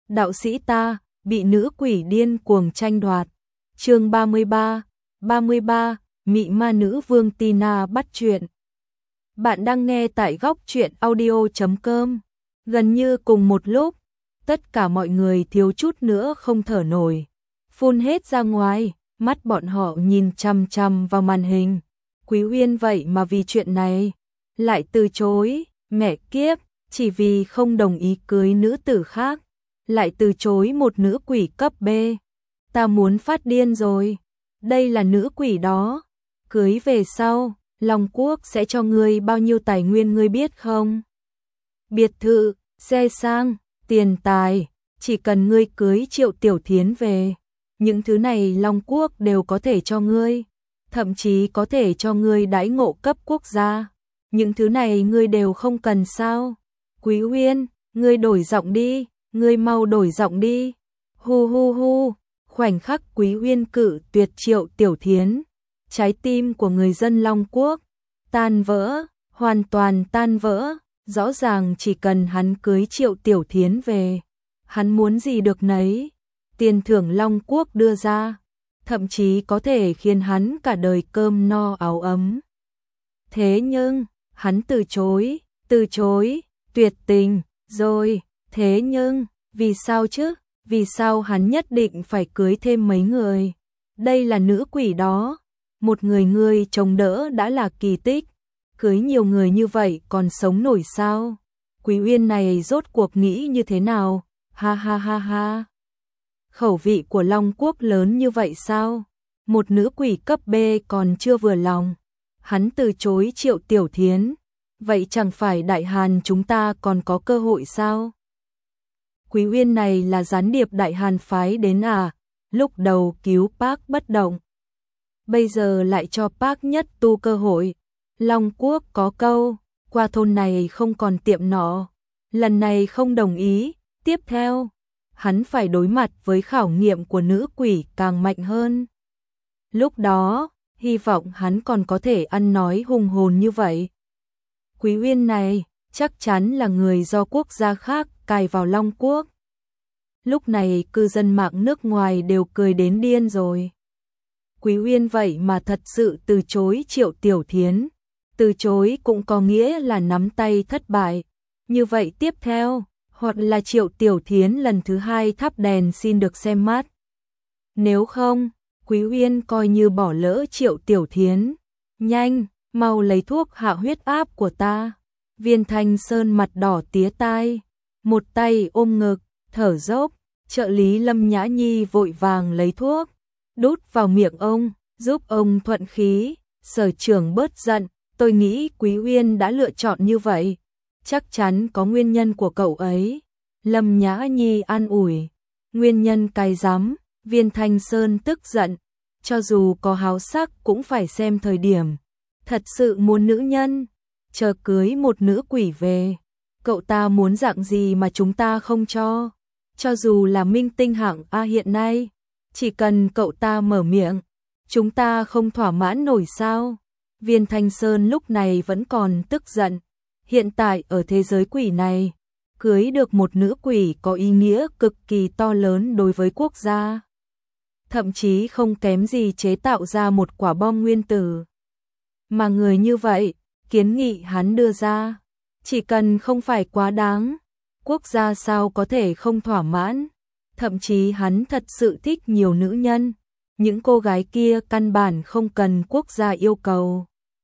đạo sĩ ta, bị nữ quỷ điên cuồng tranh đoạt. Chương 33, Mị ma nữ vương Tina bắt chuyện. Bạn đang nghe tại góc truyện audio.com. Gần như cùng một lúc, tất cả mọi người thiếu chút nữa không thở nổi, phun hết ra ngoài, mắt bọn họ nhìn chằm chằm vào màn hình. Quý Uyên vậy mà vì chuyện này lại từ chối, mẹ kiếp, chỉ vì không đồng ý cưới nữ tử khác, lại từ chối một nữ quỷ cấp B. Ta muốn phát điên rồi, đây là nữ quỷ đó, cưới về sau, Long Quốc sẽ cho ngươi bao nhiêu tài nguyên ngươi biết không? Biệt thự, xe sang, tiền tài, chỉ cần ngươi cưới Triệu Tiểu Thiến về, những thứ này Long Quốc đều có thể cho ngươi, thậm chí có thể cho ngươi đãi ngộ cấp quốc gia. Những thứ này ngươi đều không cần sao? Quý Uyên, ngươi đổi giọng đi, ngươi mau đổi giọng đi. Hu hu hu, khoảnh khắc Quý Uyên cự tuyệt Triệu Tiểu Thiến, trái tim của người dân Long Quốc tan vỡ, hoàn toàn tan vỡ. Rõ ràng chỉ cần hắn cưới Triệu Tiểu Thiến về, hắn muốn gì được nấy. Tiền thưởng Long Quốc đưa ra, thậm chí có thể khiến hắn cả đời cơm no áo ấm. Thế nhưng, hắn từ chối, tuyệt tình, rồi, thế nhưng, vì sao chứ? Vì sao hắn nhất định phải cưới thêm mấy người? Đây là nữ quỷ đó, một người ngươi chống đỡ đã là kỳ tích, cưới nhiều người như vậy còn sống nổi sao? Quý Uyên này rốt cuộc nghĩ như thế nào? Ha ha ha ha. Khẩu vị của Long Quốc lớn như vậy sao? Một nữ quỷ cấp B còn chưa vừa lòng, hắn từ chối Triệu Tiểu Thiến, vậy chẳng phải Đại Hàn chúng ta còn có cơ hội sao? Quý Uyên này là gián điệp Đại Hàn phái đến à? Lúc đầu cứu Park bất động, bây giờ lại cho Park Nhất Tu cơ hội. Long Quốc có câu, qua thôn này không còn tiệm nọ, lần này không đồng ý, tiếp theo, hắn phải đối mặt với khảo nghiệm của nữ quỷ càng mạnh hơn. Lúc đó, hy vọng hắn còn có thể ăn nói hùng hồn như vậy. Quý Uyên này, chắc chắn là người do quốc gia khác cài vào Long Quốc. Lúc này cư dân mạng nước ngoài đều cười đến điên rồi. Quý Uyên vậy mà thật sự từ chối Triệu Tiểu Thiến. Từ chối cũng có nghĩa là nắm tay thất bại. Như vậy tiếp theo, hoặc là Triệu Tiểu Thiến lần thứ hai thắp đèn xin được xem mắt. Nếu không, Quý Uyên coi như bỏ lỡ Triệu Tiểu Thiến. Nhanh, mau lấy thuốc hạ huyết áp của ta. Viên Thanh Sơn mặt đỏ tía tai, một tay ôm ngực, thở dốc. Trợ lý Lâm Nhã Nhi vội vàng lấy thuốc, đút vào miệng ông, giúp ông thuận khí. Sở trưởng bớt giận, tôi nghĩ Quý Uyên đã lựa chọn như vậy, chắc chắn có nguyên nhân của cậu ấy. Lâm Nhã Nhi an ủi, nguyên nhân cái rắm. Viên Thanh Sơn tức giận, cho dù có háo sắc cũng phải xem thời điểm. Thật sự muốn nữ nhân, chờ cưới một nữ quỷ về, cậu ta muốn dạng gì mà chúng ta không cho. Cho dù là minh tinh hạng A hiện nay, chỉ cần cậu ta mở miệng, chúng ta không thỏa mãn nổi sao? Viên Thanh Sơn lúc này vẫn còn tức giận. Hiện tại ở thế giới quỷ này, cưới được một nữ quỷ có ý nghĩa cực kỳ to lớn đối với quốc gia. Thậm chí không kém gì chế tạo ra một quả bom nguyên tử. Mà người như vậy, kiến nghị hắn đưa ra, chỉ cần không phải quá đáng, quốc gia sao có thể không thỏa mãn. Thậm chí hắn thật sự thích nhiều nữ nhân, những cô gái kia căn bản không cần quốc gia yêu cầu,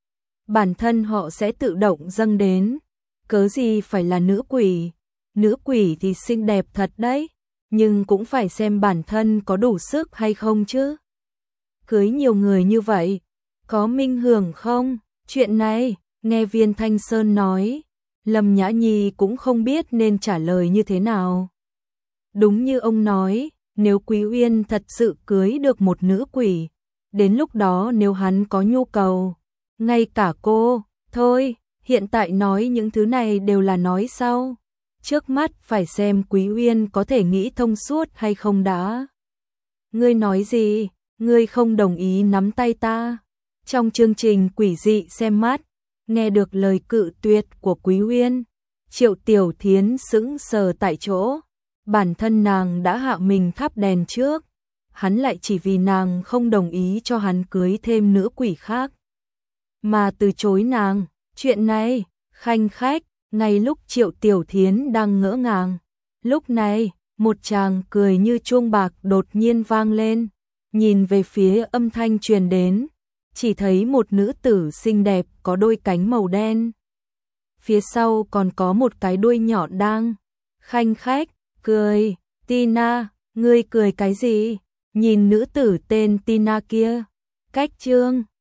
bản thân họ sẽ tự động dâng đến. Cớ gì phải là nữ quỷ? Nữ quỷ thì xinh đẹp thật đấy, nhưng cũng phải xem bản thân có đủ sức hay không chứ. Cưới nhiều người như vậy, có minh hưởng không? Chuyện này, nghe Viên Thanh Sơn nói, Lâm Nhã Nhi cũng không biết nên trả lời như thế nào. Đúng như ông nói, nếu Quý Uyên thật sự cưới được một nữ quỷ, đến lúc đó nếu hắn có nhu cầu, ngay cả cô, thôi, hiện tại nói những thứ này đều là nói sau. Trước mắt phải xem Quý Uyên có thể nghĩ thông suốt hay không đã. Ngươi nói gì? Ngươi không đồng ý nắm tay ta? Trong chương trình quỷ dị xem mắt, nghe được lời cự tuyệt của Quý Uyên, Triệu Tiểu Thiến sững sờ tại chỗ. bản thân nàng đã hạ mình thắp đèn trước, hắn lại chỉ vì nàng không đồng ý cho hắn cưới thêm nữ quỷ khác mà từ chối nàng. Chuyện này, khanh khách, ngay lúc Triệu Tiểu Thiến đang ngỡ ngàng, lúc này, một tràng cười như chuông bạc đột nhiên vang lên, nhìn về phía âm thanh truyền đến, chỉ thấy một nữ tử xinh đẹp có đôi cánh màu đen. Phía sau còn có một cái đuôi nhỏ đang khanh khách cười. Tina, ngươi cười cái gì? Nhìn nữ tử tên Tina kia, cách chương